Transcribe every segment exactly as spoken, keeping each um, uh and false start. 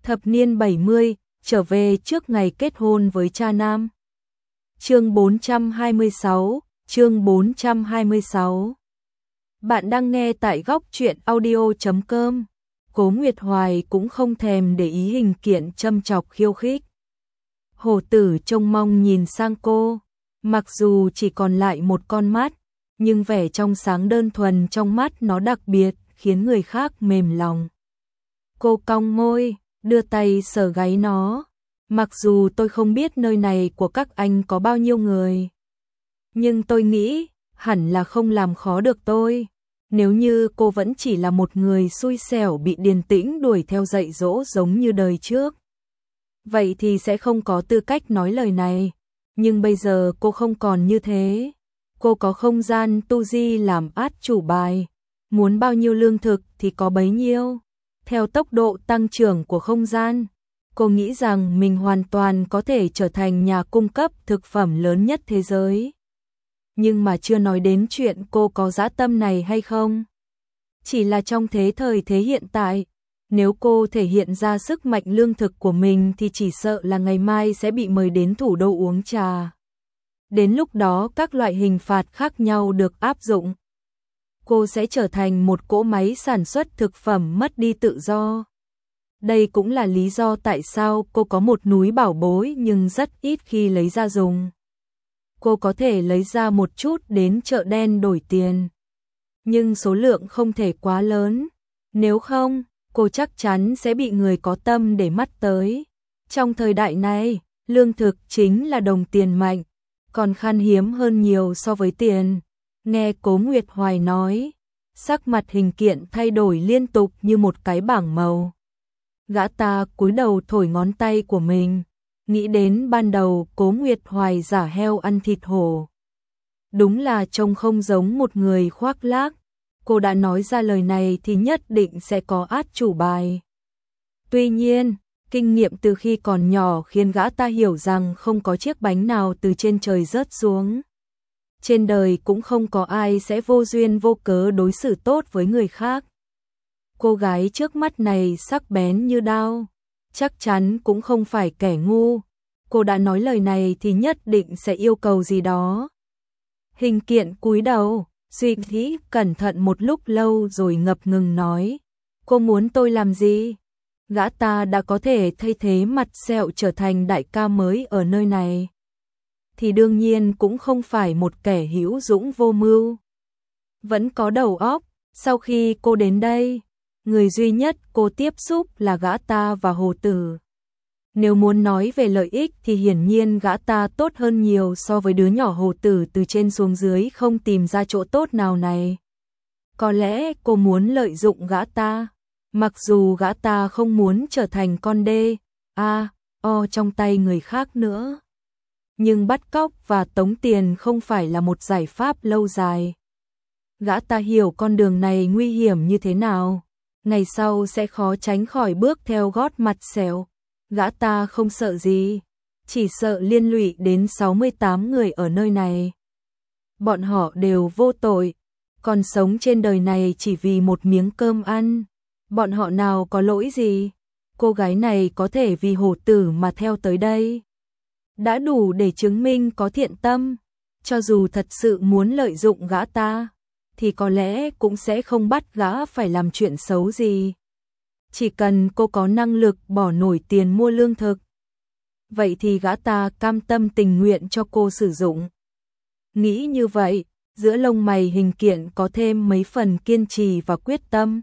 Thập niên bảy mươi, trở về trước ngày kết hôn với cha nam. Chương bốn trăm hai mươi sáu, chương bốn trăm hai mươi sáu. Bạn đang nghe tại góc truyện audio chấm com. Cố Nguyệt Hoài cũng không thèm để ý Hình Kiện châm chọc khiêu khích. Hổ Tử trông mong nhìn sang cô, mặc dù chỉ còn lại một con mắt, nhưng vẻ trong sáng đơn thuần trong mắt nó đặc biệt, khiến người khác mềm lòng. Cô cong môi, đưa tay sờ gáy nó. Mặc dù tôi không biết nơi này của các anh có bao nhiêu người, nhưng tôi nghĩ hẳn là không làm khó được tôi. Nếu như cô vẫn chỉ là một người xui xẻo bị Điền Tĩnh đuổi theo dạy dỗ giống như đời trước, vậy thì sẽ không có tư cách nói lời này. Nhưng bây giờ cô không còn như thế. Cô có không gian tu di làm át chủ bài, muốn bao nhiêu lương thực thì có bấy nhiêu. Theo tốc độ tăng trưởng của không gian, cô nghĩ rằng mình hoàn toàn có thể trở thành nhà cung cấp thực phẩm lớn nhất thế giới. Nhưng mà chưa nói đến chuyện cô có dã tâm này hay không. Chỉ là trong thế thời thế hiện tại, nếu cô thể hiện ra sức mạnh lương thực của mình thì chỉ sợ là ngày mai sẽ bị mời đến thủ đô uống trà. Đến lúc đó các loại hình phạt khác nhau được áp dụng. Cô sẽ trở thành một cỗ máy sản xuất thực phẩm mất đi tự do. Đây cũng là lý do tại sao cô có một núi bảo bối nhưng rất ít khi lấy ra dùng. Cô có thể lấy ra một chút đến chợ đen đổi tiền, nhưng số lượng không thể quá lớn. Nếu không, cô chắc chắn sẽ bị người có tâm để mắt tới. Trong thời đại này, lương thực chính là đồng tiền mạnh, còn khan hiếm hơn nhiều so với tiền. Nghe Cố Nguyệt Hoài nói, sắc mặt Hình Kiện thay đổi liên tục như một cái bảng màu. Gã ta cúi đầu thổi ngón tay của mình, nghĩ đến ban đầu Cố Nguyệt Hoài giả heo ăn thịt hổ. Đúng là trông không giống một người khoác lác. Cô đã nói ra lời này thì nhất định sẽ có át chủ bài. Tuy nhiên, kinh nghiệm từ khi còn nhỏ khiến gã ta hiểu rằng không có chiếc bánh nào từ trên trời rớt xuống. Trên đời cũng không có ai sẽ vô duyên vô cớ đối xử tốt với người khác. Cô gái trước mắt này sắc bén như đao, chắc chắn cũng không phải kẻ ngu. Cô đã nói lời này thì nhất định sẽ yêu cầu gì đó. Hình Kiện cúi đầu, suy nghĩ cẩn thận một lúc lâu rồi ngập ngừng nói, cô muốn tôi làm gì? Gã ta đã có thể thay thế mặt sẹo trở thành đại ca mới ở nơi này, thì đương nhiên cũng không phải một kẻ hữu dũng vô mưu. Vẫn có đầu óc. Sau khi cô đến đây, người duy nhất cô tiếp xúc là gã ta và Hồ Tử. Nếu muốn nói về lợi ích thì hiển nhiên gã ta tốt hơn nhiều so với đứa nhỏ Hồ Tử từ trên xuống dưới không tìm ra chỗ tốt nào này. Có lẽ cô muốn lợi dụng gã ta, mặc dù gã ta không muốn trở thành con đê, a, o trong tay người khác nữa. Nhưng bắt cóc và tống tiền không phải là một giải pháp lâu dài. Gã ta hiểu con đường này nguy hiểm như thế nào, ngày sau sẽ khó tránh khỏi bước theo gót mặt sẹo. Gã ta không sợ gì, chỉ sợ liên lụy đến sáu mươi tám người ở nơi này. Bọn họ đều vô tội, còn sống trên đời này chỉ vì một miếng cơm ăn. Bọn họ nào có lỗi gì? Cô gái này có thể vì Hổ Tử mà theo tới đây, đã đủ để chứng minh có thiện tâm. Cho dù thật sự muốn lợi dụng gã ta, thì có lẽ cũng sẽ không bắt gã phải làm chuyện xấu gì. Chỉ cần cô có năng lực bỏ nổi tiền mua lương thực, vậy thì gã ta cam tâm tình nguyện cho cô sử dụng. Nghĩ như vậy, giữa lông mày Hình Kiện có thêm mấy phần kiên trì và quyết tâm.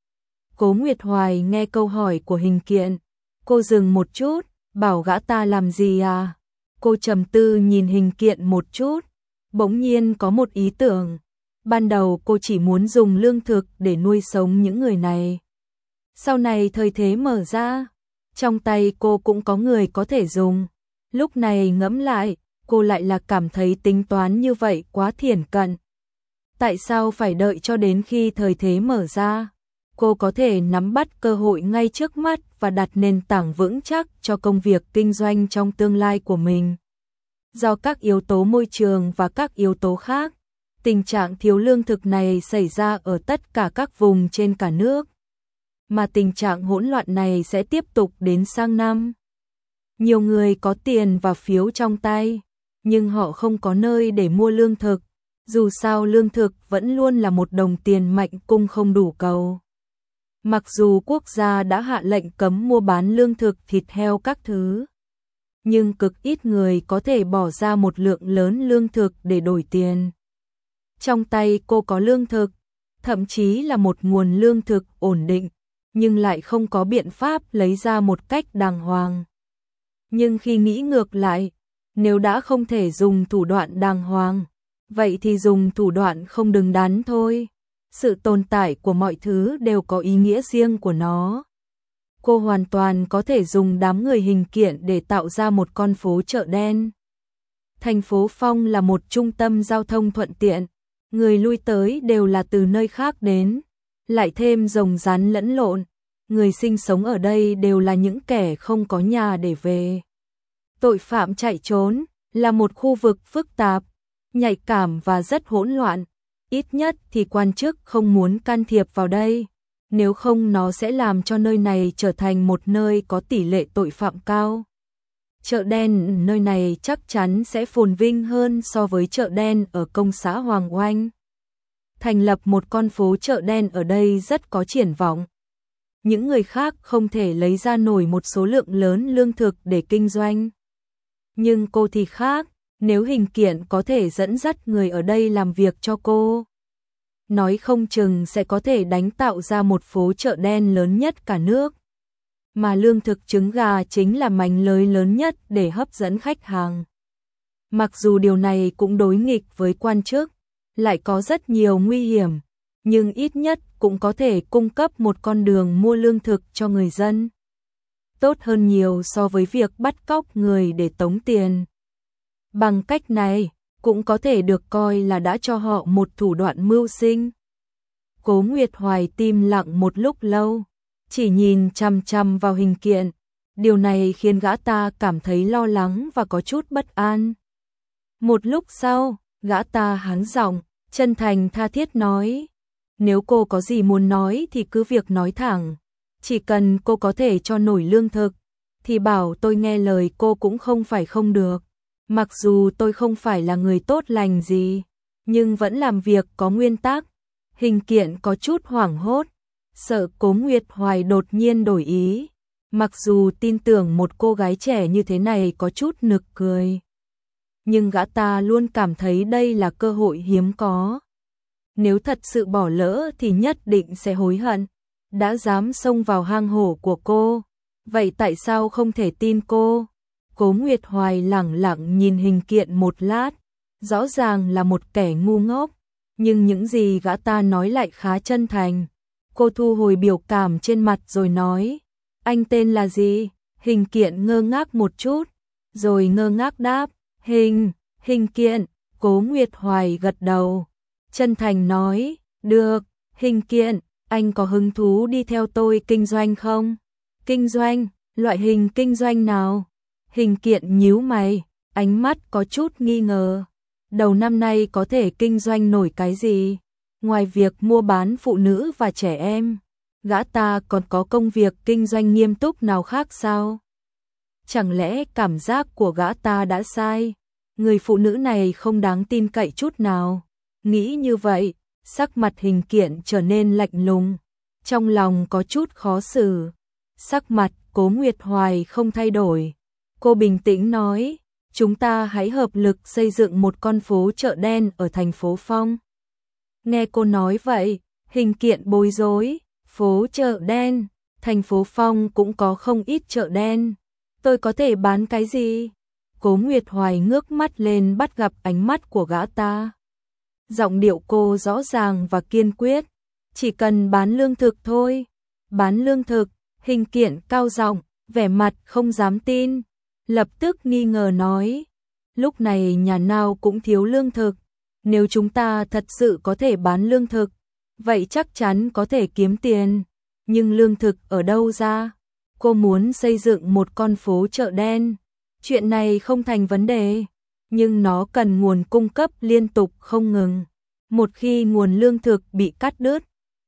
Cố Nguyệt Hoài nghe câu hỏi của Hình Kiện, cô dừng một chút, bảo gã ta làm gì à? Cô trầm tư nhìn Hình Kiện một chút, bỗng nhiên có một ý tưởng. Ban đầu cô chỉ muốn dùng lương thực để nuôi sống những người này. Sau này thời thế mở ra, trong tay cô cũng có người có thể dùng. Lúc này ngẫm lại, cô lại là cảm thấy tính toán như vậy quá thiển cận. Tại sao phải đợi cho đến khi thời thế mở ra? Cô có thể nắm bắt cơ hội ngay trước mắt và đặt nền tảng vững chắc cho công việc kinh doanh trong tương lai của mình. Do các yếu tố môi trường và các yếu tố khác, tình trạng thiếu lương thực này xảy ra ở tất cả các vùng trên cả nước. mà tình trạng hỗn loạn này sẽ tiếp tục đến sang năm. Nhiều người có tiền và phiếu trong tay, nhưng họ không có nơi để mua lương thực. Dù sao lương thực vẫn luôn là một đồng tiền mạnh cung không đủ cầu. Mặc dù quốc gia đã hạ lệnh cấm mua bán lương thực, thịt heo các thứ, nhưng cực ít người có thể bỏ ra một lượng lớn lương thực để đổi tiền. Trong tay cô có lương thực, thậm chí là một nguồn lương thực ổn định, nhưng lại không có biện pháp lấy ra một cách đàng hoàng. Nhưng khi nghĩ ngược lại, nếu đã không thể dùng thủ đoạn đàng hoàng, vậy thì dùng thủ đoạn không đứng đắn thôi. Sự tồn tại của mọi thứ đều có ý nghĩa riêng của nó. Cô hoàn toàn có thể dùng đám người hình kiện để tạo ra một con phố chợ đen. Thành phố Phong là một trung tâm giao thông thuận tiện, người lui tới đều là từ nơi khác đến, lại thêm rồng rắn lẫn lộn, người sinh sống ở đây đều là những kẻ không có nhà để về. Tội phạm chạy trốn là một khu vực phức tạp, nhạy cảm và rất hỗn loạn, ít nhất thì quan chức không muốn can thiệp vào đây, nếu không nó sẽ làm cho nơi này trở thành một nơi có tỷ lệ tội phạm cao. Chợ đen nơi này chắc chắn sẽ phồn vinh hơn so với chợ đen ở công xã Hoàng Oanh. Thành lập một con phố chợ đen ở đây rất có triển vọng. Những người khác không thể lấy ra nổi một số lượng lớn lương thực để kinh doanh. Nhưng cô thì khác, nếu hình kiện có thể dẫn dắt người ở đây làm việc cho cô, nói không chừng sẽ có thể đánh tạo ra một phố chợ đen lớn nhất cả nước. Mà lương thực trứng gà chính là mánh lới lớn nhất để hấp dẫn khách hàng. Mặc dù điều này cũng đối nghịch với quan chức, lại có rất nhiều nguy hiểm, nhưng ít nhất cũng có thể cung cấp một con đường mua lương thực cho người dân. Tốt hơn nhiều so với việc bắt cóc người để tống tiền. Bằng cách này, cũng có thể được coi là đã cho họ một thủ đoạn mưu sinh. Cố Nguyệt Hoài tim lặng một lúc lâu, chỉ nhìn chằm chằm vào hình kiện. Điều này khiến gã ta cảm thấy lo lắng và có chút bất an. Một lúc sau, gã ta hắng giọng, chân thành tha thiết nói: nếu cô có gì muốn nói thì cứ việc nói thẳng. Chỉ cần cô có thể cho nổi lương thực, thì bảo tôi nghe lời cô cũng không phải không được. Mặc dù tôi không phải là người tốt lành gì, nhưng vẫn làm việc có nguyên tắc. Hình kiện có chút hoảng hốt, sợ Cố Nguyệt Hoài đột nhiên đổi ý. Mặc dù tin tưởng một cô gái trẻ như thế này có chút nực cười, nhưng gã ta luôn cảm thấy đây là cơ hội hiếm có. Nếu thật sự bỏ lỡ thì nhất định sẽ hối hận. Đã dám xông vào hang hổ của cô, vậy tại sao không thể tin cô? Cố Nguyệt Hoài lẳng lặng nhìn hình kiện một lát, rõ ràng là một kẻ ngu ngốc, nhưng những gì gã ta nói lại khá chân thành. Cô thu hồi biểu cảm trên mặt rồi nói: anh tên là gì? Hình kiện ngơ ngác một chút, rồi ngơ ngác đáp: Hình, hình kiện. Cố Nguyệt Hoài gật đầu, chân thành nói: được, hình kiện, anh có hứng thú đi theo tôi kinh doanh không? Kinh doanh, loại hình kinh doanh nào? Hình kiện nhíu mày, ánh mắt có chút nghi ngờ. Đầu năm nay có thể kinh doanh nổi cái gì? Ngoài việc mua bán phụ nữ và trẻ em, gã ta còn có công việc kinh doanh nghiêm túc nào khác sao? Chẳng lẽ cảm giác của gã ta đã sai? Người phụ nữ này không đáng tin cậy chút nào. Nghĩ như vậy, sắc mặt hình kiện trở nên lạnh lùng, trong lòng có chút khó xử. Sắc mặt Cố Nguyệt Hoài không thay đổi. Cô bình tĩnh nói: chúng ta hãy hợp lực xây dựng một con phố chợ đen ở thành phố Phong. Nghe cô nói vậy, hình kiện bối rối. Phố chợ đen, thành phố Phong cũng có không ít chợ đen. Tôi có thể bán cái gì? Cố Nguyệt Hoài ngước mắt lên bắt gặp ánh mắt của gã ta. Giọng điệu cô rõ ràng và kiên quyết. Chỉ cần bán lương thực thôi. Bán lương thực, hình kiện cao giọng, vẻ mặt không dám tin. Lập tức nghi ngờ nói: lúc này nhà nào cũng thiếu lương thực. Nếu chúng ta thật sự có thể bán lương thực, vậy chắc chắn có thể kiếm tiền. Nhưng lương thực ở đâu ra? Cô muốn xây dựng một con phố chợ đen. Chuyện này không thành vấn đề, nhưng nó cần nguồn cung cấp liên tục không ngừng. Một khi nguồn lương thực bị cắt đứt,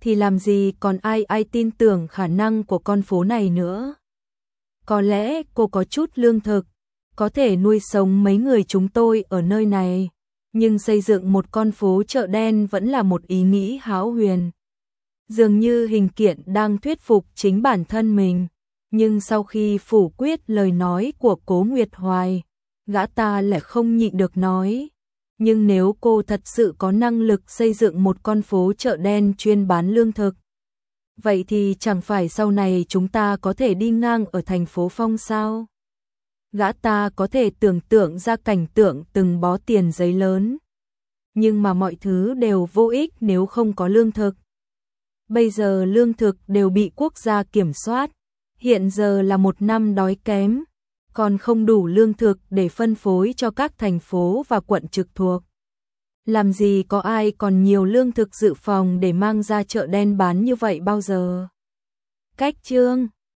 thì làm gì còn ai ai tin tưởng khả năng của con phố này nữa. Có lẽ cô có chút lương thực, có thể nuôi sống mấy người chúng tôi ở nơi này, nhưng xây dựng một con phố chợ đen vẫn là một ý nghĩ hão huyền. Dường như Hình Kiện đang thuyết phục chính bản thân mình, nhưng sau khi phủ quyết lời nói của Cố Nguyệt Hoài, gã ta lại không nhịn được nói. Nhưng nếu cô thật sự có năng lực xây dựng một con phố chợ đen chuyên bán lương thực, vậy thì chẳng phải sau này chúng ta có thể đi ngang ở thành phố Phong sao? Gã ta có thể tưởng tượng ra cảnh tượng từng bó tiền giấy lớn. Nhưng mà mọi thứ đều vô ích nếu không có lương thực. Bây giờ lương thực đều bị quốc gia kiểm soát. Hiện giờ là một năm đói kém, còn không đủ lương thực để phân phối cho các thành phố và quận trực thuộc. Làm gì có ai còn nhiều lương thực dự phòng để mang ra chợ đen bán như vậy bao giờ? Cách chương